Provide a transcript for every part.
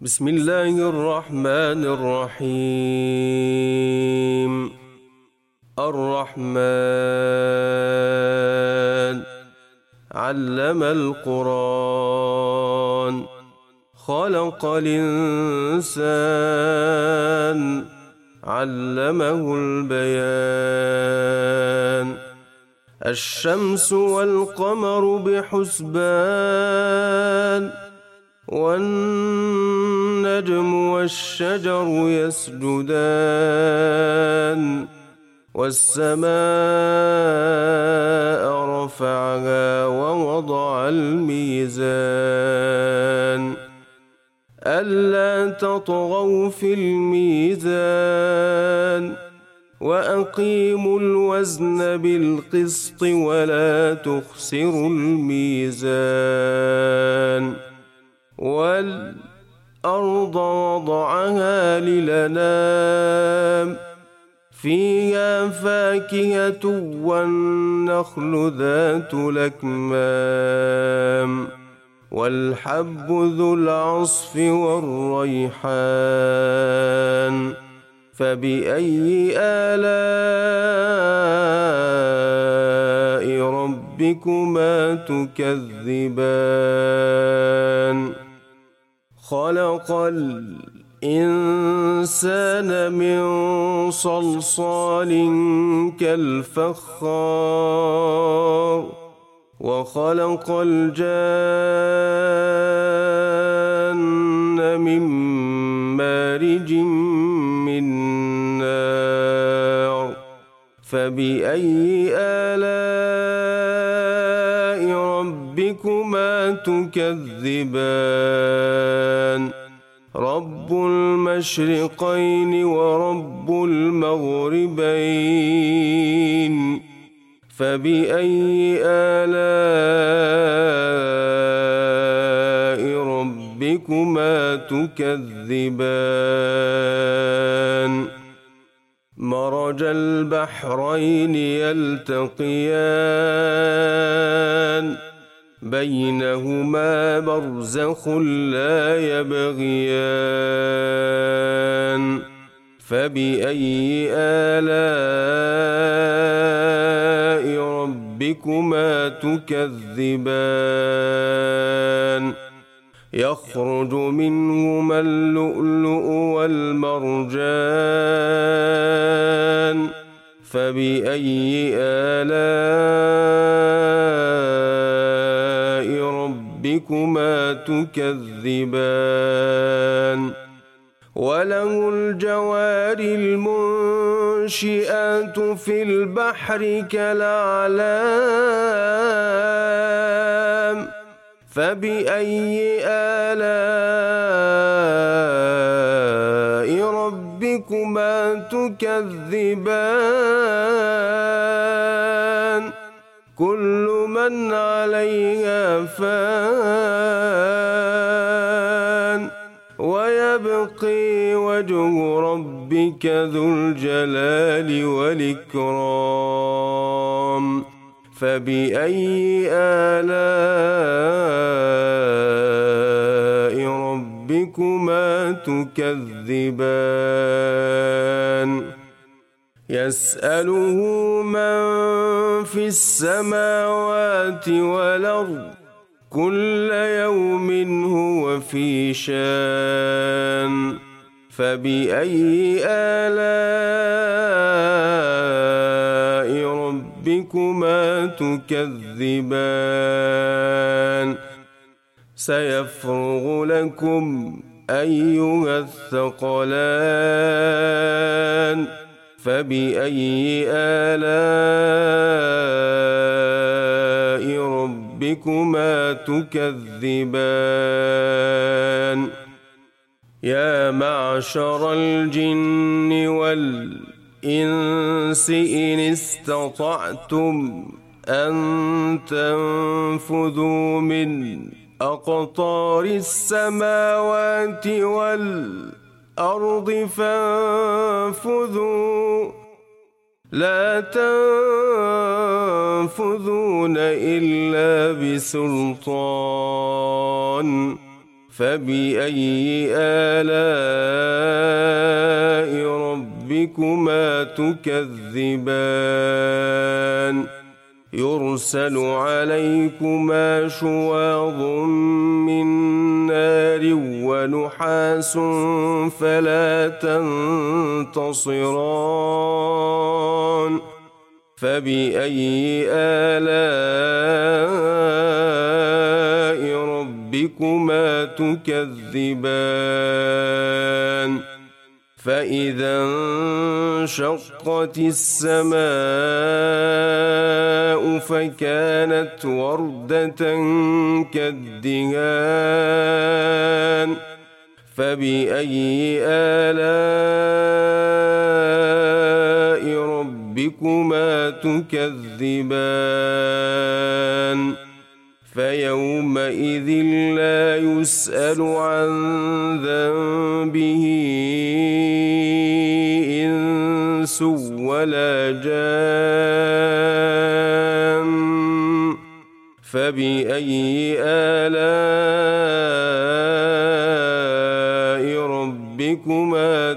بسم الله الرحمن الرحيم. الرحمن علم القرآن، خلق الإنسان، علمه البيان. الشمس والقمر بحسبان، والنجم والشجر يسجدان. والسماء رفعها ووضع الميزان، ألا تطغوا في الميزان، وأقيموا الوزن بالقسط ولا تخسروا الميزان. والأرض وضعها للأنام، فيها فاكهة والنخل ذات الأكمام، والحب ذو العصف والريحان. فبأي آلاء ربكما تكذبان؟ خلق الإنسان من صلصال كالفخار، وخلق الجان من مارج من نار. فبأي آلاء ربكما تكذبان؟ رب المشرقين ورب المغربين. فبأي آلاء ربكما تكذبان؟ مرج البحرين يلتقيان، بينهما برزخ لا يبغيان. فبأي آلاء ربكما تكذبان؟ يخرج منهما اللؤلؤ والمرجان. فبأي آلاء ربكما تكذبان؟ وله الجوار المنشئات في البحر كالأعلام. فبأي آلاء ربكما تكذبان؟ كل من عليها فان، ويبقي وجه ربك ذو الجلال والإكرام. فبأي آلاء ربكما تكذبان؟ يسأله من في السماوات والأرض، كل يوم هو في شان. فبأي آلاء ربكما تكذبان؟ سيفرغ لكم أيها الثقلان. فبأي آلاء ربكما تكذبان؟ يا معشر الجن والإنس إن استطعتم أن تنفذوا من أقطار السماوات والأرض فانفذوا، لا تنفذون إلا بسلطان. فبأي آلاء ربكما تكذبان يرسل عليكما شواظ من نار ونحاس فلا تنتصران فبأي آلاء ربكما تكذبان فإذا انشقت السماء فكانت وردة كالدهان فبأي آلاء ربكما تكذبان فيومئذ لا يسأل عن ذنبه إنس ولا جان فبأي آلاء ربكما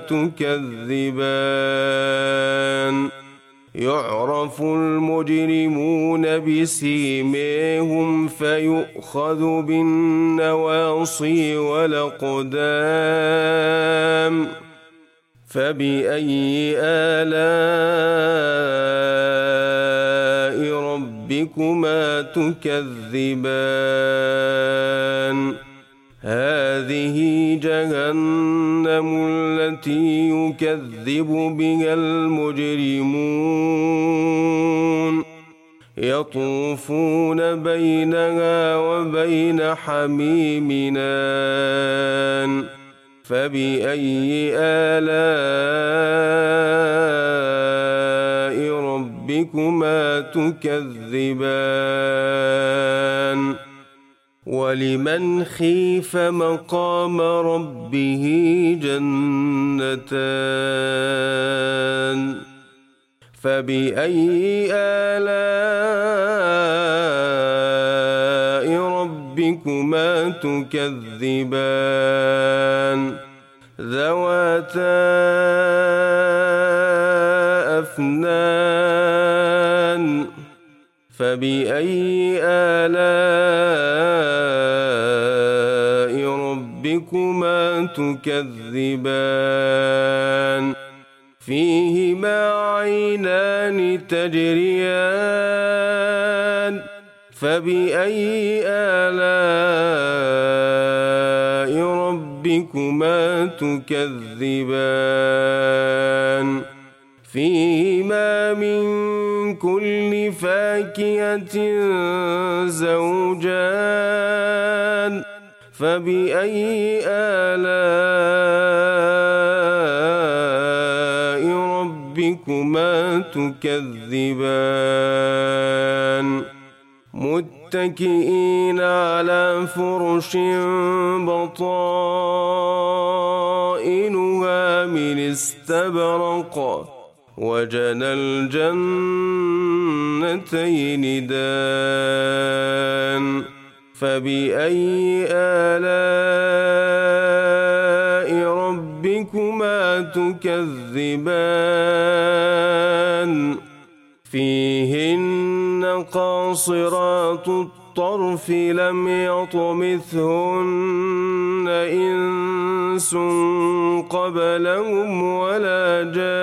تكذبان يعرف المجرمون بسيماهم فيؤخذ بالنواصي والأقدام فبأي آلاء ربكما تكذبان هذه جهنم التي يكذب بها المجرمون يطوفون بينها وبين حميم آن فبأي آلاء ربكما تكذبان ولمن خيف مقام ربه جنتان فبأي آلاء ربكما تكذبان ذواتا أفنان فبأي آلاء ربكما تكذبان فيهما عينان تجريان فبأي آلاء ربكما تكذبان فيهما من كل فاكهة زوجان فبأي آلاء ربكما تكذبان متكئين على فرش بطائنها من استبرق وجنى الجنتين دان فبأي آلاء ربكما تكذبان فيهن قاصرات الطرف لم يطمثهن إنس قبلهم ولا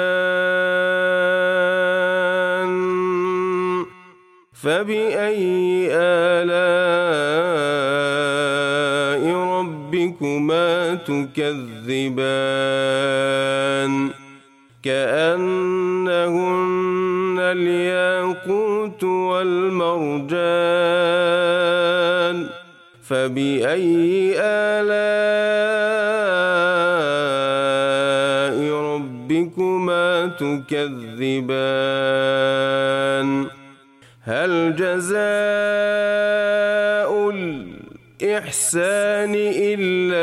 جان فبأي آلاء ربكما تكذبان كأنهن الياقوت والمرجان فبأي آلاء ربكما تكذبان هل جزاء الإحسان إلا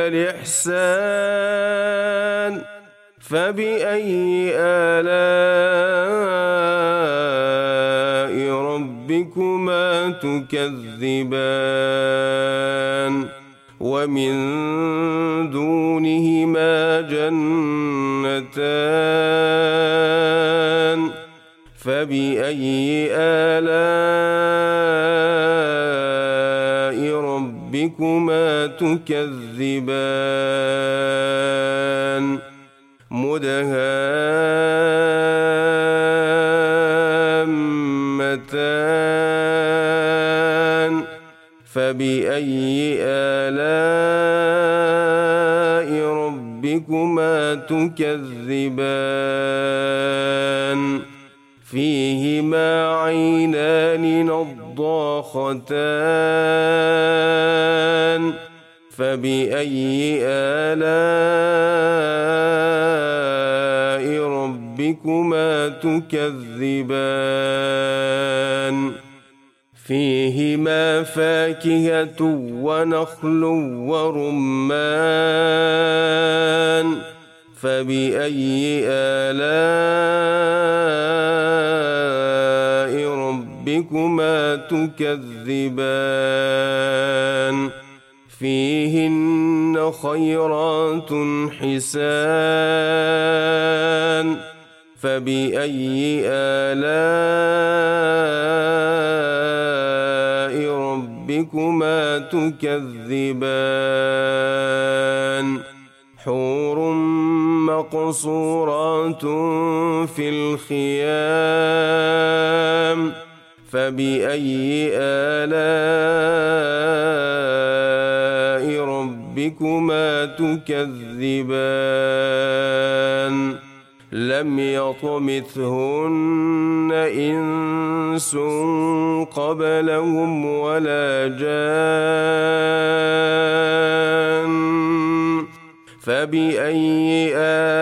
الإحسان فبأي آلاء ربكما تكذبان ومن دونهما جنتان فبأي آلاء ربكما تكذبان مدهامتان فبأي آلاء ربكما تكذبان فيهما عينان نضاختان فبأي آلاء ربكما تكذبان فيهما فاكهة ونخل ورمان فبأي آلاء ربكما تكذبان فيهن خيرات حسان فبأي آلاء ربكما تكذبان حور مقصورات في الخيام فبأي آلاء ربكما تكذبان لم يطمثهن إنس قبلهم ولا جان فبأي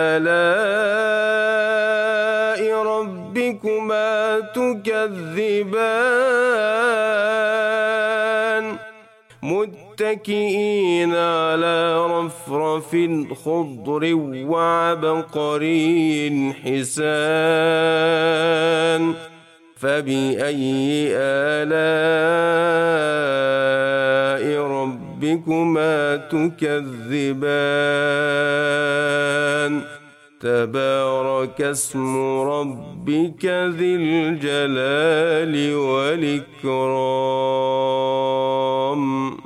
آلاء ربكما تكذبان متكئين على رفرف خضر وعبقري حسان فبأي آلاء ربكما تكذبان تبارك اسم ربك ذي الجلال والإكرام.